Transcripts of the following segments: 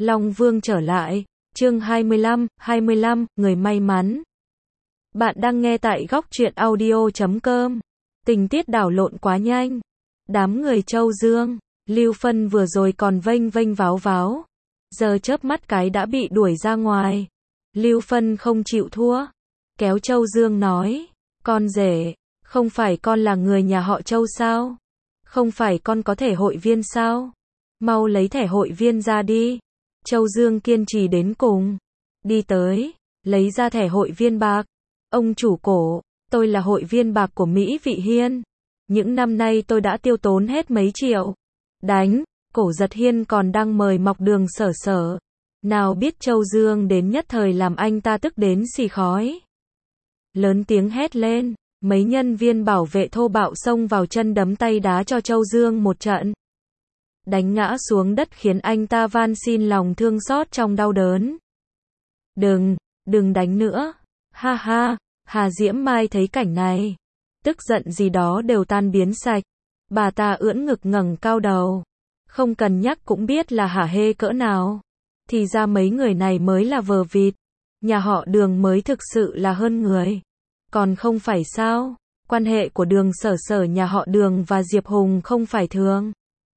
Long Vương trở lại, chương 25, người may mắn. Bạn đang nghe tại góc truyện audio.com. Tình tiết đảo lộn quá nhanh. Đám người Châu Dương, Lưu Phân vừa rồi còn vênh vênh váo váo, giờ chớp mắt cái đã bị đuổi ra ngoài. Lưu Phân không chịu thua, kéo Châu Dương nói, con rể, không phải con là người nhà họ Châu sao? Không phải con có thẻ hội viên sao? Mau lấy thẻ hội viên ra đi. Châu Dương kiên trì đến cùng. Đi tới, lấy ra thẻ hội viên bạc. Ông chủ cổ, tôi là hội viên bạc của Mỹ Vị Hiên. Những năm nay tôi đã tiêu tốn hết mấy triệu. Đánh, Cổ Giật Hiên còn đang mời mọc Đường Sở Sở. Nào biết Châu Dương đến nhất thời làm anh ta tức đến xì khói. Lớn tiếng hét lên, mấy nhân viên bảo vệ thô bạo xông vào chân đấm tay đá cho Châu Dương một trận. Đánh ngã xuống đất khiến anh ta van xin lòng thương xót trong đau đớn. Đừng đánh nữa. Ha ha, Hà Diễm Mai thấy cảnh này, tức giận gì đó đều tan biến sạch. Bà ta ưỡn ngực ngẩng cao đầu. Không cần nhắc cũng biết là hả hê cỡ nào. Thì ra mấy người này mới là vờ vịt. Nhà họ Đường mới thực sự là hơn người. Còn không phải sao? Quan hệ của Đường Sở Sở nhà họ Đường và Diệp Hùng không phải thường.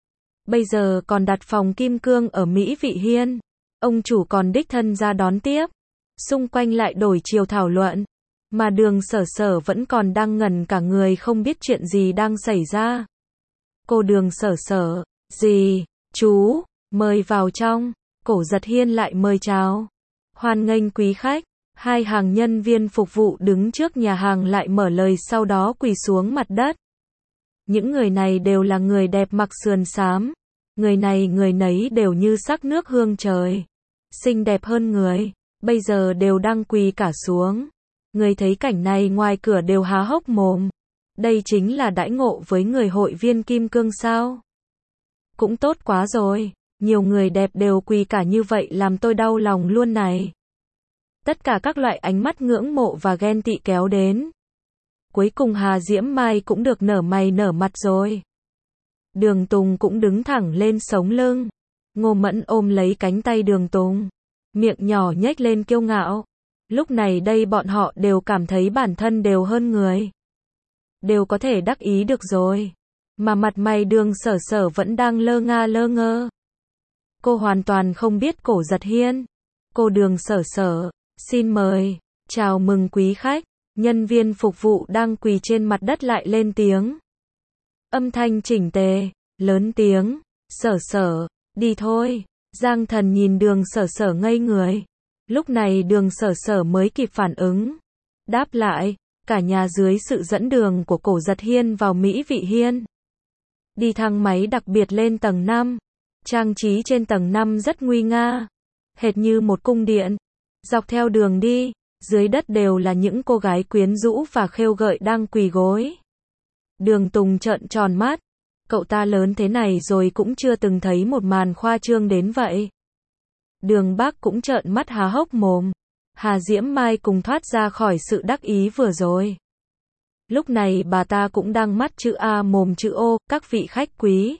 Bây giờ còn đặt phòng kim cương ở Mỹ Vị Hiên. Ông chủ còn đích thân ra đón tiếp. Xung quanh lại đổi chiều thảo luận. Mà Đường Sở Sở vẫn còn đang ngẩn cả người không biết chuyện gì đang xảy ra. Cô Đường Sở Sở, gì, chú, mời vào trong. Cổ Giật Hiên lại mời chào. Hoan nghênh quý khách. Hai hàng nhân viên phục vụ đứng trước nhà hàng lại mở lời sau đó quỳ xuống mặt đất. Những người này đều là người đẹp mặc sườn xám. Người này người nấy đều như sắc nước hương trời. Xinh đẹp hơn người. Bây giờ đều đang quỳ cả xuống. Người thấy cảnh này ngoài cửa đều há hốc mồm. Đây chính là đãi ngộ với người hội viên kim cương sao? Cũng tốt quá rồi. Nhiều người đẹp đều quỳ cả như vậy làm tôi đau lòng luôn này. Tất cả các loại ánh mắt ngưỡng mộ và ghen tị kéo đến. Cuối cùng Hà Diễm Mai cũng được nở mày nở mặt rồi. Đường Tùng cũng đứng thẳng lên sống lưng. Ngô Mẫn ôm lấy cánh tay Đường Tùng. Miệng nhỏ nhếch lên kiêu ngạo. Lúc này đây bọn họ đều cảm thấy bản thân đều hơn người. Đều có thể đắc ý được rồi. Mà mặt mày Đường Sở Sở vẫn đang lơ nga lơ ngơ. Cô hoàn toàn không biết Cổ Giật Hiên. Cô Đường Sở Sở, xin mời, chào mừng quý khách. Nhân viên phục vụ đang quỳ trên mặt đất lại lên tiếng. Âm thanh chỉnh tề, lớn tiếng, Sở Sở, đi thôi. Giang Thần nhìn Đường Sở Sở ngây người. Lúc này Đường Sở Sở mới kịp phản ứng. Đáp lại, cả nhà dưới sự dẫn đường của Cổ Giật Hiên vào Mỹ Vị Hiên. Đi thang máy đặc biệt lên tầng 5. Trang trí trên tầng 5 rất nguy nga. Hệt như một cung điện. Dọc theo đường đi, dưới đất đều là những cô gái quyến rũ và khêu gợi đang quỳ gối. Đường Tùng trợn tròn mắt. Cậu ta lớn thế này rồi cũng chưa từng thấy một màn khoa trương đến vậy. Đường Bác cũng trợn mắt há hốc mồm. Hà Diễm Mai cùng thoát ra khỏi sự đắc ý vừa rồi. Lúc này bà ta cũng đang mắt chữ A mồm chữ O, các vị khách quý.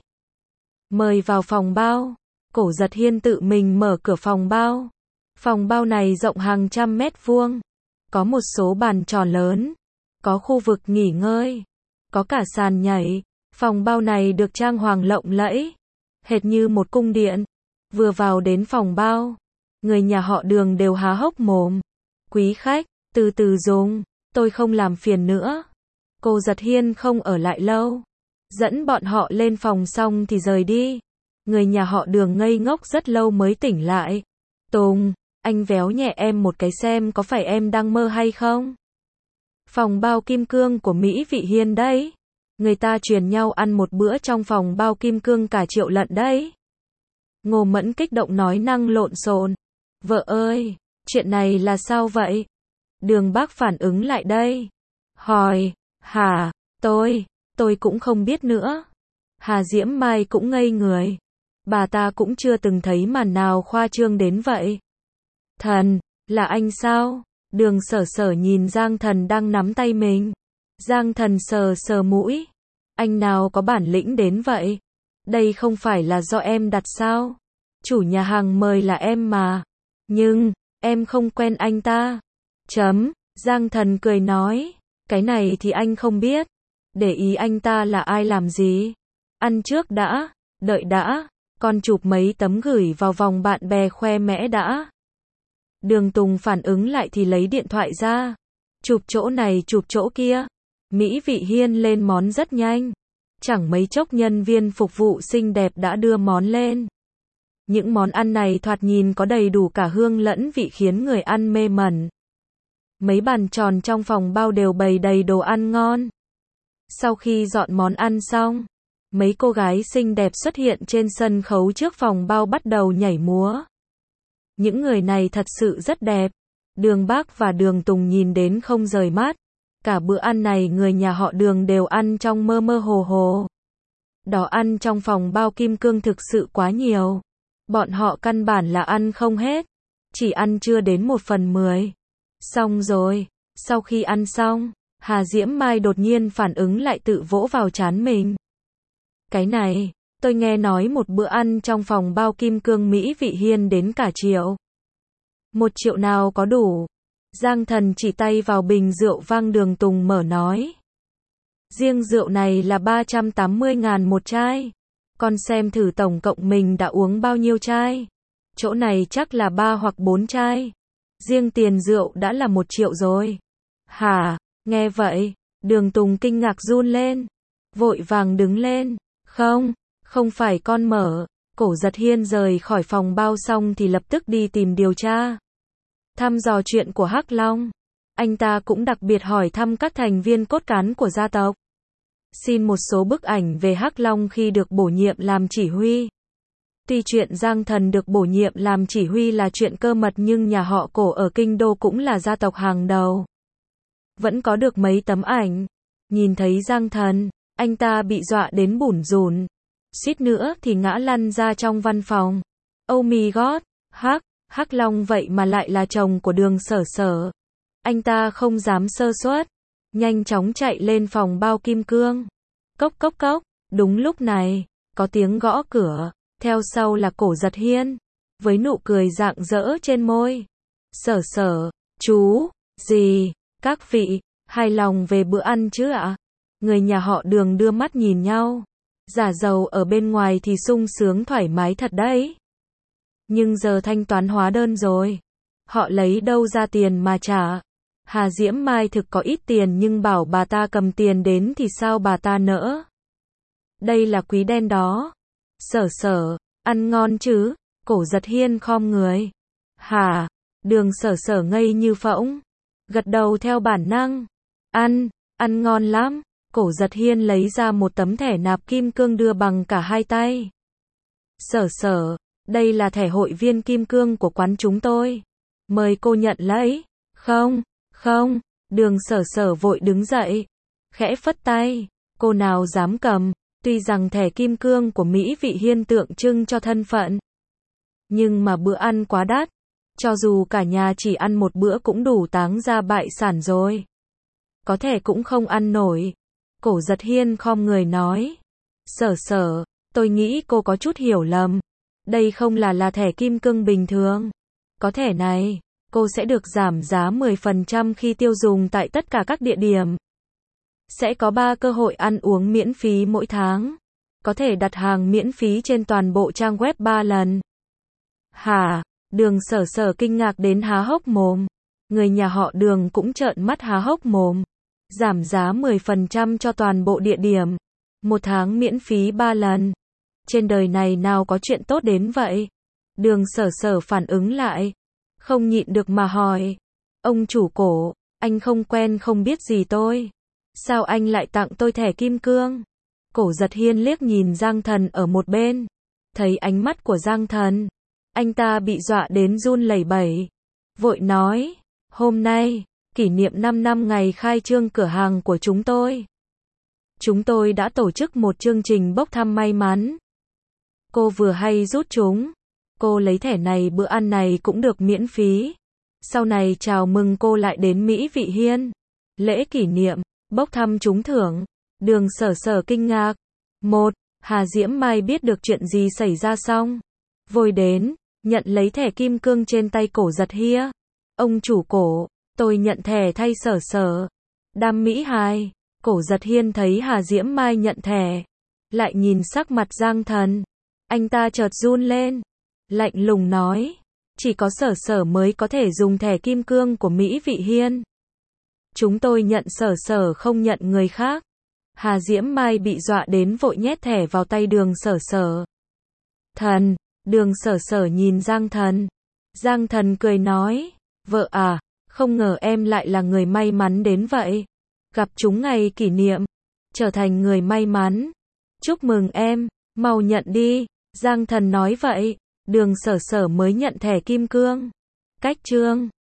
Mời vào phòng bao. Cổ Giật Hiên tự mình mở cửa phòng bao. Phòng bao này rộng hàng trăm mét vuông. Có một số bàn tròn lớn. Có khu vực nghỉ ngơi. Có cả sàn nhảy. Phòng bao này được trang hoàng lộng lẫy. Hệt như một cung điện. Vừa vào đến phòng bao. Người nhà họ Đường đều há hốc mồm. Quý khách, từ từ dùng. Tôi không làm phiền nữa. Cô Giật Hiên không ở lại lâu. Dẫn bọn họ lên phòng xong thì rời đi. Người nhà họ Đường ngây ngốc rất lâu mới tỉnh lại. Tùng, anh véo nhẹ em một cái xem có phải em đang mơ hay không? Phòng bao kim cương của Mỹ Vị Hiên đấy. Người ta truyền nhau ăn một bữa trong phòng bao kim cương cả triệu lận đấy. Ngô Mẫn kích động nói năng lộn xộn. Vợ ơi, chuyện này là sao vậy? Đường Bác phản ứng lại đây. Hỏi, hả, tôi cũng không biết nữa. Hà Diễm Mai cũng ngây người. Bà ta cũng chưa từng thấy màn nào khoa trương đến vậy. Thần, là anh sao? Đường Sở Sở nhìn Giang Thần đang nắm tay mình. Giang Thần sờ sờ mũi. Anh nào có bản lĩnh đến vậy? Đây không phải là do em đặt sao? Chủ nhà hàng mời là em mà. Nhưng, em không quen anh ta. Giang Thần cười nói. Cái này thì anh không biết. Để ý anh ta là ai làm gì. Ăn trước đã, đợi đã. Con chụp mấy tấm gửi vào vòng bạn bè khoe mẽ đã. Đường Tùng phản ứng lại thì lấy điện thoại ra. Chụp chỗ này chụp chỗ kia. Mỹ Vị Hiên lên món rất nhanh. Chẳng mấy chốc nhân viên phục vụ xinh đẹp đã đưa món lên. Những món ăn này thoạt nhìn có đầy đủ cả hương lẫn vị khiến người ăn mê mẩn. Mấy bàn tròn trong phòng bao đều bày đầy đồ ăn ngon. Sau khi dọn món ăn xong, mấy cô gái xinh đẹp xuất hiện trên sân khấu trước phòng bao bắt đầu nhảy múa. Những người này thật sự rất đẹp. Đường Bác và Đường Tùng nhìn đến không rời mắt. Cả bữa ăn này người nhà họ Đường đều ăn trong mơ mơ hồ hồ. Đồ ăn trong phòng bao kim cương thực sự quá nhiều. Bọn họ căn bản là ăn không hết. Chỉ ăn chưa đến 1/10. Xong rồi. Sau khi ăn xong, Hà Diễm Mai đột nhiên phản ứng lại tự vỗ vào trán mình. Cái này, tôi nghe nói một bữa ăn trong phòng bao kim cương Mỹ Vị Hiên đến cả triệu. 1 triệu nào có đủ. Giang Thần chỉ tay vào bình rượu vang. Đường Tùng mở nói. Riêng rượu này là 380.000 một chai. Con xem thử tổng cộng mình đã uống bao nhiêu chai. Chỗ này chắc là 3 hoặc 4 chai. Riêng tiền rượu đã là 1 triệu rồi. Hả, nghe vậy, Đường Tùng kinh ngạc run lên. Vội vàng đứng lên. Không phải con mở. Cổ Giật Hiên rời khỏi phòng bao xong thì lập tức đi tìm điều tra. Thăm dò chuyện của Hắc Long. Anh ta cũng đặc biệt hỏi thăm các thành viên cốt cán của gia tộc. Xin một số bức ảnh về Hắc Long khi được bổ nhiệm làm chỉ huy. Tuy chuyện Giang Thần được bổ nhiệm làm chỉ huy là chuyện cơ mật nhưng nhà họ Cổ ở Kinh Đô cũng là gia tộc hàng đầu. Vẫn có được mấy tấm ảnh. Nhìn thấy Giang Thần, anh ta bị dọa đến bủn rủn. Suýt nữa thì ngã lăn ra trong văn phòng. Oh my god, Hắc Long vậy mà lại là chồng của Đường Sở Sở. Anh ta không dám sơ suất. Nhanh chóng chạy lên phòng bao kim cương. Cốc cốc cốc. Đúng lúc này, có tiếng gõ cửa. Theo sau là Cổ Giật Hiên. Với nụ cười rạng rỡ trên môi. Sở Sở, chú, gì, các vị, hài lòng về bữa ăn chứ ạ? Người nhà họ Đường đưa mắt nhìn nhau. Giả giàu ở bên ngoài thì sung sướng thoải mái thật đấy. Nhưng giờ thanh toán hóa đơn rồi. Họ lấy đâu ra tiền mà trả? Hà Diễm Mai thực có ít tiền nhưng bảo bà ta cầm tiền đến thì sao bà ta nỡ? Đây là quý đen đó. Sở Sở, ăn ngon chứ? Cổ Giật Hiên khom người. Hả? Đường Sở Sở ngây như phỗng. Gật đầu theo bản năng. Ăn ngon lắm. Cổ Giật Hiên lấy ra một tấm thẻ nạp kim cương đưa bằng cả hai tay. Sở Sở, đây là thẻ hội viên kim cương của quán chúng tôi. Mời cô nhận lấy. Không. Đường Sở Sở vội đứng dậy. Khẽ phất tay. Cô nào dám cầm. Tuy rằng thẻ kim cương của Mỹ Vị Hiên tượng trưng cho thân phận. Nhưng mà bữa ăn quá đắt. Cho dù cả nhà chỉ ăn một bữa cũng đủ táng ra bại sản rồi. Có thể cũng không ăn nổi. Cổ Giật Hiên khom người nói. Sở Sở, tôi nghĩ cô có chút hiểu lầm. Đây không là thẻ kim cương bình thường. Có thẻ này, cô sẽ được giảm giá 10% khi tiêu dùng tại tất cả các địa điểm. Sẽ có 3 cơ hội ăn uống miễn phí mỗi tháng. Có thể đặt hàng miễn phí trên toàn bộ trang web 3 lần. Hả? Đường Sở Sở kinh ngạc đến há hốc mồm. Người nhà họ Đường cũng trợn mắt há hốc mồm. Giảm giá 10% cho toàn bộ địa điểm. 1 tháng miễn phí 3 lần. Trên đời này nào có chuyện tốt đến vậy? Đường Sở Sở phản ứng lại. Không nhịn được mà hỏi. Ông chủ Cổ, anh không quen không biết gì tôi. Sao anh lại tặng tôi thẻ kim cương? Cổ Giật Hiên liếc nhìn Giang Thần ở một bên. Thấy ánh mắt của Giang Thần. Anh ta bị dọa đến run lẩy bẩy. Vội nói. Hôm nay, kỷ niệm 5 năm ngày khai trương cửa hàng của chúng tôi. Chúng tôi đã tổ chức một chương trình bốc thăm may mắn. Cô vừa hay rút chúng. Cô lấy thẻ này bữa ăn này cũng được miễn phí. Sau này chào mừng cô lại đến Mỹ Vị Hiên. Lễ kỷ niệm, bốc thăm trúng thưởng. Đường Sở Sở kinh ngạc. Hà Diễm Mai biết được chuyện gì xảy ra xong. vội đến, nhận lấy thẻ kim cương trên tay Cổ Giật Hia. Ông chủ Cổ, tôi nhận thẻ thay Sở Sở. Đam Mỹ Hài, Cổ Giật Hiên thấy Hà Diễm Mai nhận thẻ, lại nhìn sắc mặt Giang Thần. Anh ta chợt run lên, lạnh lùng nói, chỉ có Sở Sở mới có thể dùng thẻ kim cương của Mỹ Vị Hiên. Chúng tôi nhận Sở Sở không nhận người khác. Hà Diễm Mai bị dọa đến vội nhét thẻ vào tay Đường Sở Sở. Thần, Đường Sở Sở nhìn Giang Thần. Giang Thần cười nói, vợ à, không ngờ em lại là người may mắn đến vậy. Gặp chúng ngày kỷ niệm, trở thành người may mắn. Chúc mừng em, mau nhận đi. Giang Thần nói vậy, Đường Sở Sở mới nhận thẻ kim cương. Cách chương